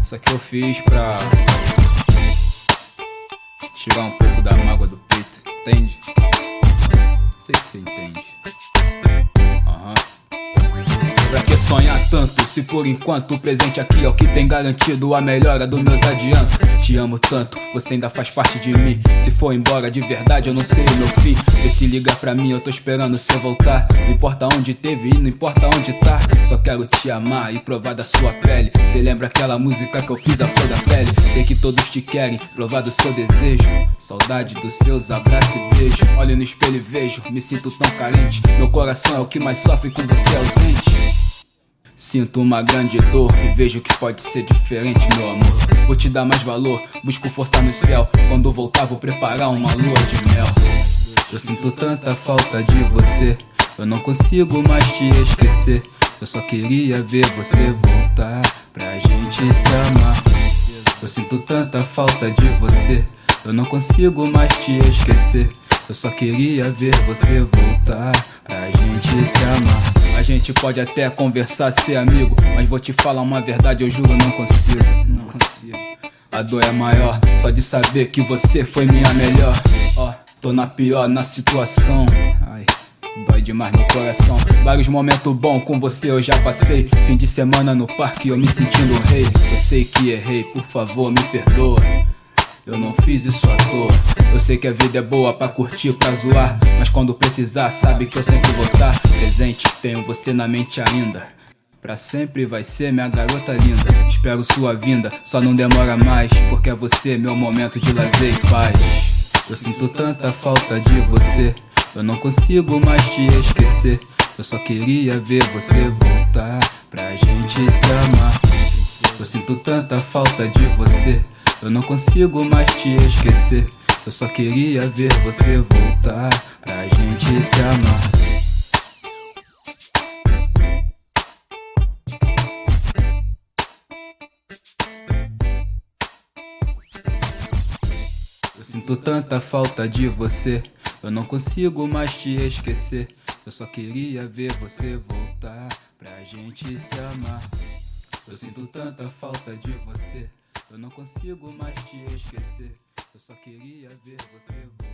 Isso aqui eu fiz pra tirar um pouco da mágoa do peito, entende? Sei que você entende. Pra que sonhar tanto, se por enquanto o presente aqui é o que tem garantido a melhora dos meus adiantos. Te amo tanto, você ainda faz parte de mim. Se for embora de verdade eu não sei o meu fim. Vê se liga pra mim, eu tô esperando você voltar. Não importa onde teve e não importa onde tá. Só quero te amar e provar da sua pele. Cê lembra aquela música que eu fiz a flor da pele? Sei que todos te querem, provar do seu desejo. Saudade dos seus abraços e beijos. Olho no espelho e vejo, me sinto tão carente. Meu coração é o que mais sofre com você ausente. Sinto uma grande dor e vejo que pode ser diferente, meu amor. Vou te dar mais valor, busco força no céu. Quando voltar vou preparar uma lua de mel. Eu sinto tanta falta de você, eu não consigo mais te esquecer. Eu só queria ver você voltar pra gente se amar. Eu sinto tanta falta de você, eu não consigo mais te esquecer. Eu só queria ver você voltar pra gente se amar. A gente pode até conversar, ser amigo, mas vou te falar uma verdade, eu juro, não consigo. Não consigo. A dor é maior, só de saber que você foi minha melhor. Ó, tô na pior, na situação. Ai, dói demais meu coração. Vários momentos bons com você eu já passei. Fim de semana no parque eu me sentindo rei. Eu sei que errei, por favor me perdoa. Eu não fiz isso à toa. Eu sei que a vida é boa pra curtir, pra zoar, mas quando precisar sabe que eu sempre vou estar presente. Tenho você na mente ainda, pra sempre vai ser minha garota linda. Espero sua vinda, só não demora mais, porque é você meu momento de lazer e paz. Eu sinto tanta falta de você, eu não consigo mais te esquecer. Eu só queria ver você voltar pra gente se amar. Eu sinto tanta falta de você, eu não consigo mais te esquecer. Eu só queria ver você voltar pra gente se amar. Eu sinto tanta falta de você, eu não consigo mais te esquecer. Eu só queria ver você voltar pra gente se amar. Eu sinto tanta falta de você, eu não consigo mais te esquecer. Eu só queria ver você voltar.